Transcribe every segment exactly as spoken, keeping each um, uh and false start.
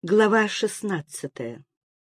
Глава шестнадцатая.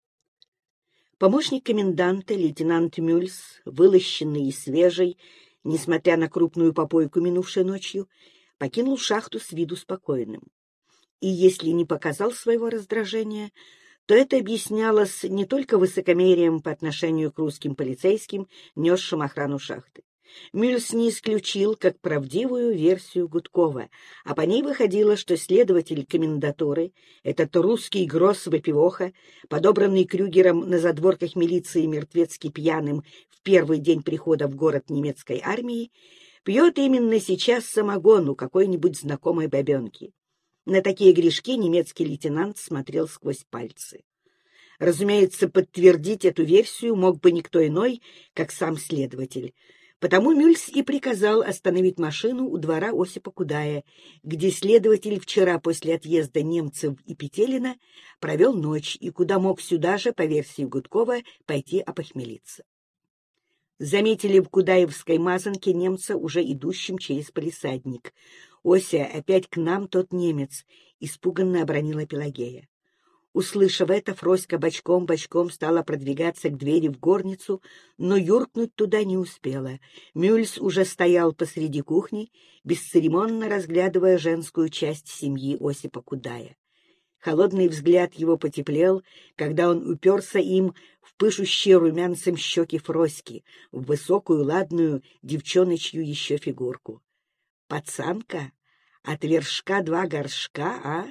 Помощник коменданта, лейтенант Мюльс, вылощенный и свежий, несмотря на крупную попойку, минувшей ночью, покинул шахту с виду спокойным. И если не показал своего раздражения, то это объяснялось не только высокомерием по отношению к русским полицейским, несшим охрану шахты. Мюльс не исключил как правдивую версию Гудкова, а по ней выходило, что следователь комендатуры, этот русский гросс-выпивоха, подобранный Крюгером на задворках милиции мертвецки пьяным в первый день прихода в город немецкой армии, пьет именно сейчас самогон у какой-нибудь знакомой бабенки. На такие грешки немецкий лейтенант смотрел сквозь пальцы. Разумеется, подтвердить эту версию мог бы никто иной, как сам следователь. Потому Мюльс и приказал остановить машину у двора Осипа Кудая, где следователь вчера после отъезда Немцев и Петелина провел ночь и куда мог сюда же, по версии Гудкова, пойти опохмелиться. Заметили в Кудаевской мазанке немца, уже идущим через палисадник. «Ося, опять к нам тот немец!» — испуганно обронила Пелагея. Услышав это, Фроська бочком-бочком стала продвигаться к двери в горницу, но юркнуть туда не успела. Мюльс уже стоял посреди кухни, бесцеремонно разглядывая женскую часть семьи Осипа Кудая. Холодный взгляд его потеплел, когда он уперся им в пышущие румянцем щеки Фроськи, в высокую, ладную, девчоночью еще фигурку. «Пацанка? От вершка два горшка, а?»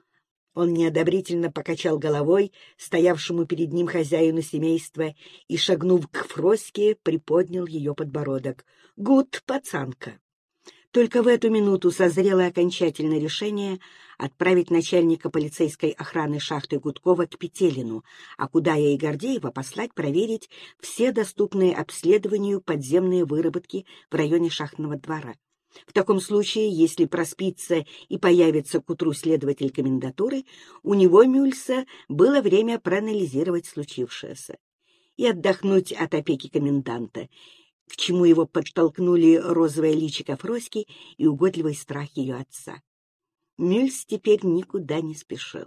Он неодобрительно покачал головой стоявшему перед ним хозяину семейства и, шагнув к Фроське, приподнял ее подбородок. «Гуд, пацанка!» Только в эту минуту созрело окончательное решение отправить начальника полицейской охраны шахты Гудкова к Петелину, а Кудая и Гордеева послать проверить все доступные обследованию подземные выработки в районе шахтного двора. В таком случае, если проспится и появится к утру следователь комендатуры, у него, Мюльса, было время проанализировать случившееся и отдохнуть от опеки коменданта, к чему его подтолкнули розовое личико Фроськи и угодливый страх ее отца. Мюльс теперь никуда не спешил.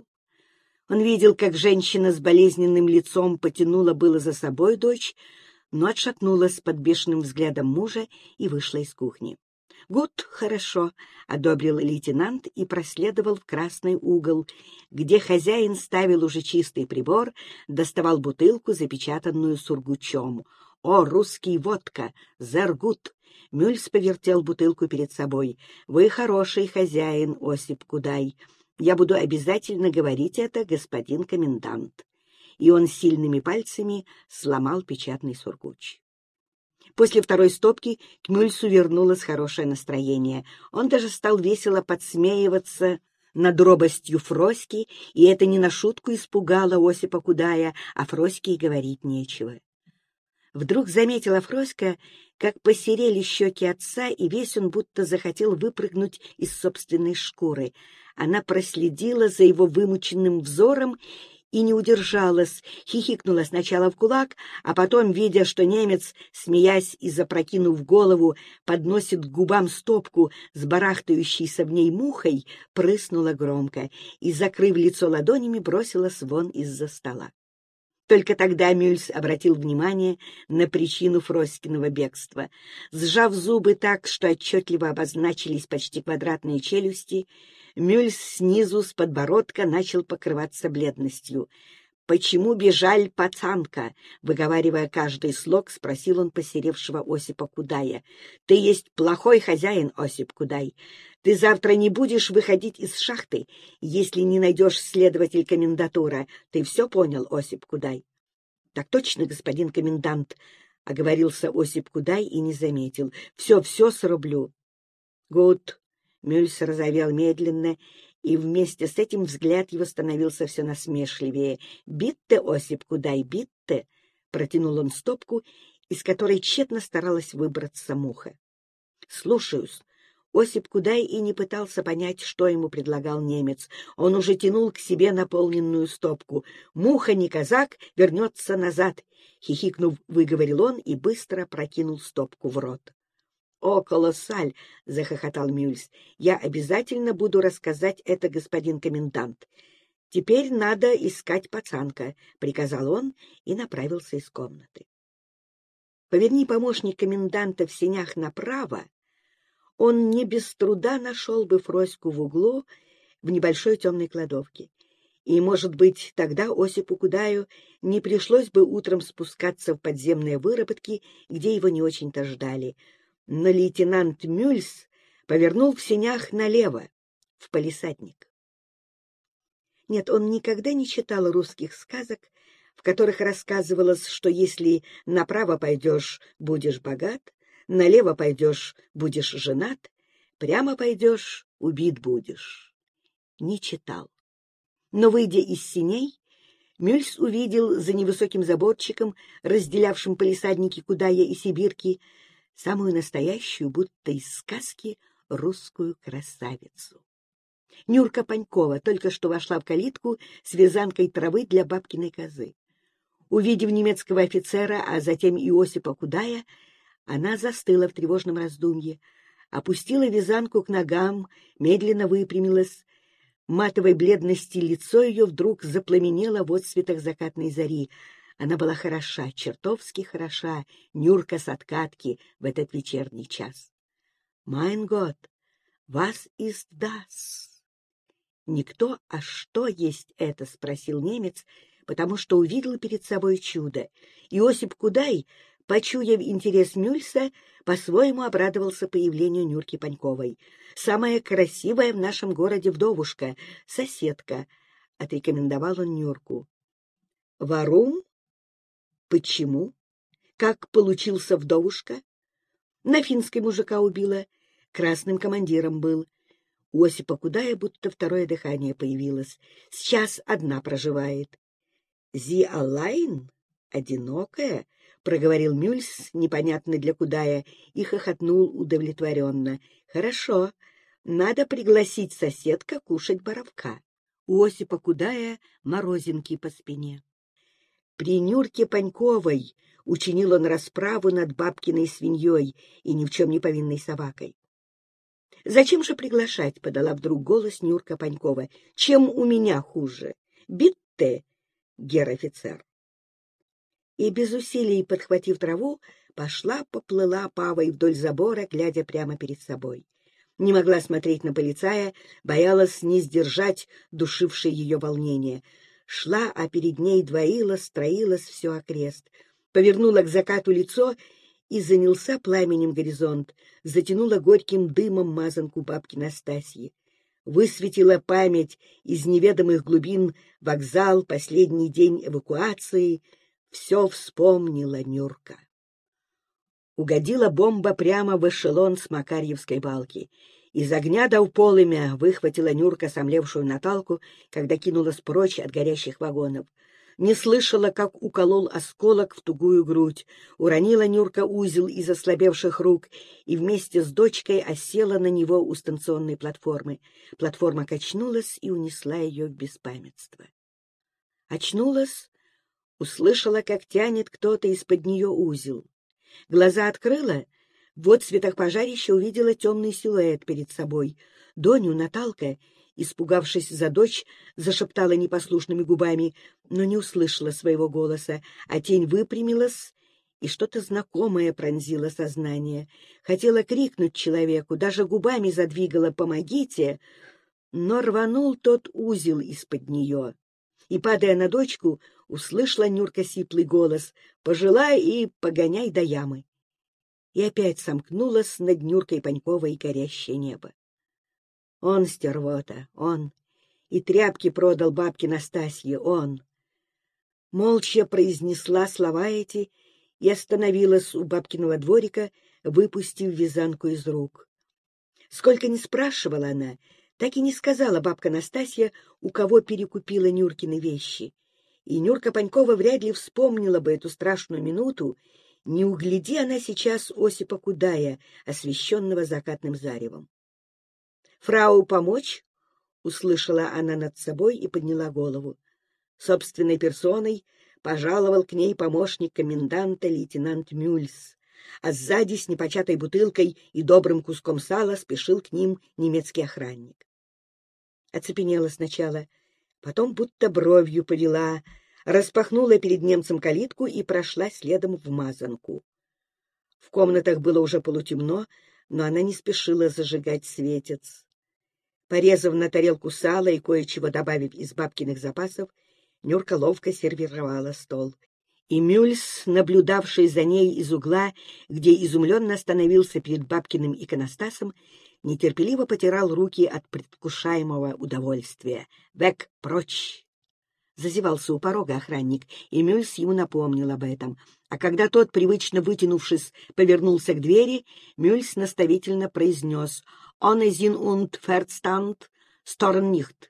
Он видел, как женщина с болезненным лицом потянула было за собой дочь, но отшатнулась под бешеным взглядом мужа и вышла из кухни. «Гуд, хорошо», — одобрил лейтенант и проследовал в красный угол, где хозяин ставил уже чистый прибор, доставал бутылку, запечатанную сургучом. «О, русский водка! Зергут!» Мюльс повертел бутылку перед собой. «Вы хороший хозяин, Осип Кудай. Я буду обязательно говорить это, господин комендант». И он сильными пальцами сломал печатный сургуч. После второй стопки к Мюльсу вернулось хорошее настроение. Он даже стал весело подсмеиваться над робостью Фроськи, и это не на шутку испугало Осипа Кудая, а Фроське и говорить нечего. Вдруг заметила Фроська, как посерели щеки отца, и весь он будто захотел выпрыгнуть из собственной шкуры. Она проследила за его вымученным взором и не удержалась, хихикнула сначала в кулак, а потом, видя, что немец, смеясь и запрокинув голову, подносит к губам стопку с барахтающейся в ней мухой, прыснула громко и, закрыв лицо ладонями, бросилась вон из-за стола. Только тогда Мюльс обратил внимание на причину Фроськиного бегства. Сжав зубы так, что отчетливо обозначились почти квадратные челюсти, Мюльс снизу с подбородка начал покрываться бледностью. «Почему бежаль, пацанка?» — выговаривая каждый слог, спросил он посеревшего Осипа Кудая. «Ты есть плохой хозяин, Осип Кудай. Ты завтра не будешь выходить из шахты, если не найдешь следователь комендатура. Ты все понял, Осип Кудай?» «Так точно, господин комендант», — оговорился Осип Кудай и не заметил. «Все, все срублю». «Гуд». Мюльс розовел медленно, и вместе с этим взгляд его становился все насмешливее. «Битте, Осип Кудай, битте!» — протянул он стопку, из которой тщетно старалась выбраться муха. «Слушаюсь». Осип Кудай и не пытался понять, что ему предлагал немец. Он уже тянул к себе наполненную стопку. «Муха не казак, вернется назад!» — хихикнув, выговорил он и быстро прокинул стопку в рот. «О, колоссаль!» — захохотал Мюльс. «Я обязательно буду рассказать это, господин комендант. «Теперь надо искать пацанка», — приказал он и направился из комнаты. Поверни помощник коменданта в сенях направо, он не без труда нашел бы Фроську в углу в небольшой темной кладовке. И, может быть, тогда Осипу Кудаю не пришлось бы утром спускаться в подземные выработки, где его не очень-то ждали. Но лейтенант Мюльс повернул в сенях налево, в палисадник. Нет, он никогда не читал русских сказок, в которых рассказывалось, что если направо пойдешь, будешь богат, налево пойдешь, будешь женат, прямо пойдешь, убит будешь. Не читал. Но, выйдя из сеней, Мюльс увидел за невысоким заборчиком, разделявшим палисадники Кудая и Сибирки, самую настоящую, будто из сказки, русскую красавицу. Нюрка Панькова только что вошла в калитку с вязанкой травы для бабкиной козы. Увидев немецкого офицера, а затем и Осипа Кудая, она застыла в тревожном раздумье, опустила вязанку к ногам, медленно выпрямилась. Матовой бледности лицо ее вдруг запламенело в отсветах закатной зари. Она была хороша, чертовски хороша, Нюрка с откатки в этот вечерний час. «Mein Gott, was ist das?» «Не кто, а что есть это?» — спросил немец, потому что увидел перед собой чудо. И Осип Кудай, почуяв интерес Мюльса, по-своему обрадовался появлению Нюрки Паньковой. «Самая красивая в нашем городе вдовушка, соседка», — отрекомендовал он Нюрку. «Варум? Почему? Как получился вдовушка?» «На финской мужика убила, красным командиром был». У Осипа Кудая будто второе дыхание появилось. Сейчас одна проживает. «Зи Аллайн? Одинокая?» — проговорил Мюльс, непонятно для Кудая, и хохотнул удовлетворенно. «Хорошо, надо пригласить соседка кушать боровка». У Осипа Кудая морозинки по спине. При Нюрке Паньковой учинил он расправу над бабкиной свиньей и ни в чем не повинной собакой. «Зачем же приглашать?» — подала вдруг голос Нюрка Панькова. «Чем у меня хуже? Битте, гер-офицер». И без усилий, подхватив траву, пошла-поплыла павой вдоль забора, глядя прямо перед собой. Не могла смотреть на полицая, боялась не сдержать душившее ее волнение. Шла, а перед ней двоилось, строилось все окрест. Повернула к закату лицо, и занялся пламенем горизонт, затянула горьким дымом мазанку бабки Настасьи. Высветила память из неведомых глубин вокзал, последний день эвакуации. Все вспомнила Нюрка. Угодила бомба прямо в эшелон с Макарьевской балки. Из огня до полымя выхватила Нюрка сомлевшую Наталку, когда кинулась прочь от горящих вагонов. Не слышала, как уколол осколок в тугую грудь. Уронила Нюрка узел из ослабевших рук и вместе с дочкой осела на него у станционной платформы. Платформа качнулась и унесла ее в беспамятство. Очнулась, услышала, как тянет кто-то из-под нее узел. Глаза открыла, в отсветах пожарища увидела темный силуэт перед собой. Доню Наталка, испугавшись за дочь, зашептала непослушными губами, но не услышала своего голоса, а тень выпрямилась, и что-то знакомое пронзило сознание. Хотела крикнуть человеку, даже губами задвигала «помогите», но рванул тот узел из-под нее. И, падая на дочку, услышала Нюрка сиплый голос «пожелай и погоняй до ямы». И опять сомкнулась над Нюркой Паньковой горящее небо. Он, стервота, он, и тряпки продал бабке Настасье, он. Молча произнесла слова эти и остановилась у бабкиного дворика, выпустив вязанку из рук. Сколько ни спрашивала она, так и не сказала бабка Настасья, у кого перекупила Нюркины вещи. И Нюрка Панькова вряд ли вспомнила бы эту страшную минуту, не угляди она сейчас Осипа Кудая, освещенного закатным заревом. «Фрау, помочь?» — услышала она над собой и подняла голову. Собственной персоной пожаловал к ней помощник коменданта лейтенант Мюльс, а сзади с непочатой бутылкой и добрым куском сала спешил к ним немецкий охранник. Оцепенела сначала, Потом будто бровью повела, распахнула перед немцем калитку и прошла следом в мазанку. В комнатах было уже полутемно, но она не спешила зажигать светец. Порезав на тарелку сало и кое-чего добавив из бабкиных запасов, Нюрка ловко сервировала стол. И Мюльс, наблюдавший за ней из угла, где изумленно остановился перед бабкиным иконостасом, нетерпеливо потирал руки от предвкушаемого удовольствия. «Век, прочь!» Зазевался у порога охранник, и Мюльс ему напомнил об этом. А когда тот, привычно вытянувшись, повернулся к двери, Мюльс наставительно произнес «Ohne Sinn und Verstand, stören nicht».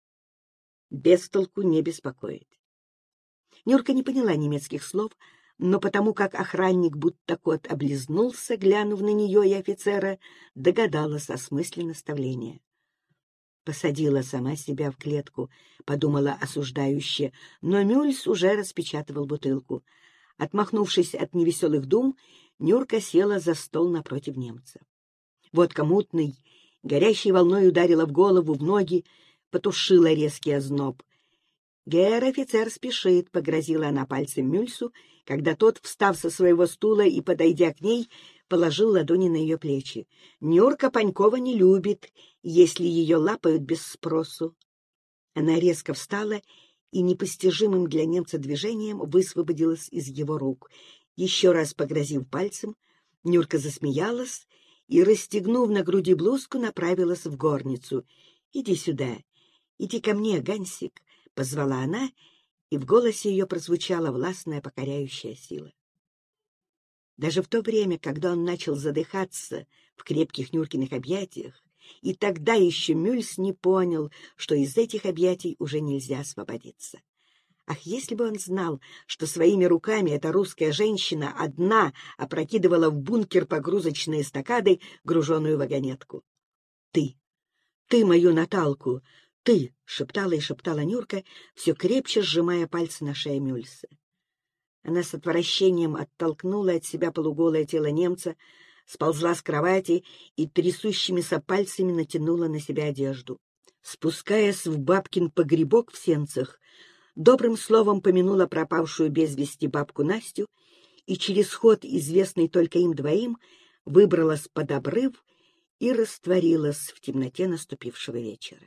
Бестолку не беспокоит. Нюрка не поняла немецких слов, но потому как охранник будто кот облизнулся, глянув на нее и офицера, догадалась о смысле наставления. Посадила сама себя в клетку, подумала осуждающе, но Мюльс уже распечатывал бутылку. Отмахнувшись от невеселых дум, Нюрка села за стол напротив немца. Водка мутной, горящей волной ударила в голову, в ноги, потушила резкий озноб. «Гер-офицер спешит», — погрозила она пальцем Мюльсу, когда тот, встав со своего стула и подойдя к ней, положил ладони на ее плечи. «Нюрка Панькова не любит, если ее лапают без спросу». Она резко встала и непостижимым для немца движением высвободилась из его рук. Еще раз погрозив пальцем, Нюрка засмеялась и, расстегнув на груди блузку, направилась в горницу. «Иди сюда, иди ко мне, Гансик», — позвала она, и в голосе ее прозвучала властная покоряющая сила. Даже в то время, когда он начал задыхаться в крепких Нюркиных объятиях, и тогда еще Мюльс не понял, что из этих объятий уже нельзя освободиться. Ах, если бы он знал, что своими руками эта русская женщина одна опрокидывала в бункер погрузочные эстакады, груженную вагонетку. «Ты! Ты мою Наталку! Ты!» — шептала и шептала Нюрка, все крепче сжимая пальцы на шее Мюльса. Она с отвращением оттолкнула от себя полуголое тело немца, сползла с кровати и трясущимися пальцами натянула на себя одежду. Спускаясь в бабкин погребок в сенцах, добрым словом помянула пропавшую без вести бабку Настю и через ход, известный только им двоим, выбралась под обрыв и растворилась в темноте наступившего вечера.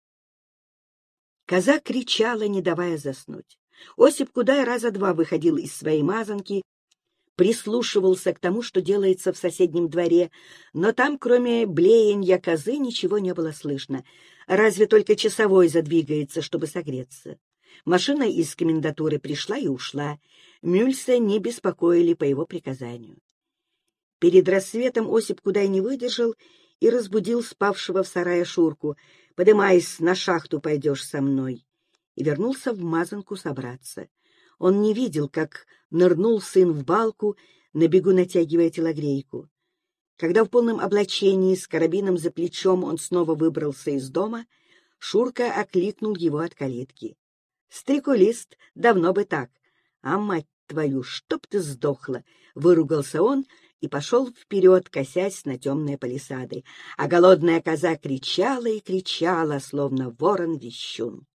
Коза кричала, не давая заснуть. Осип Кудай раза два выходил из своей мазанки, прислушивался к тому, что делается в соседнем дворе, но там, кроме блеяния козы, ничего не было слышно, разве только часовой задвигается, чтобы согреться. Машина из комендатуры пришла и ушла, Мюльса не беспокоили по его приказанию. Перед рассветом Осип Кудай не выдержал и разбудил спавшего в сарае Шурку. «Подымайся, на шахту пойдешь со мной», и вернулся в мазанку собраться. Он не видел, как нырнул сын в балку, на бегу натягивая телогрейку. Когда в полном облачении, с карабином за плечом, он снова выбрался из дома, Шурка окликнул его от калитки. «Стрекулист, давно бы так! А мать твою, чтоб ты сдохла!» — выругался он и пошел вперед, косясь на темные палисады. А голодная коза кричала и кричала, словно ворон-вещун.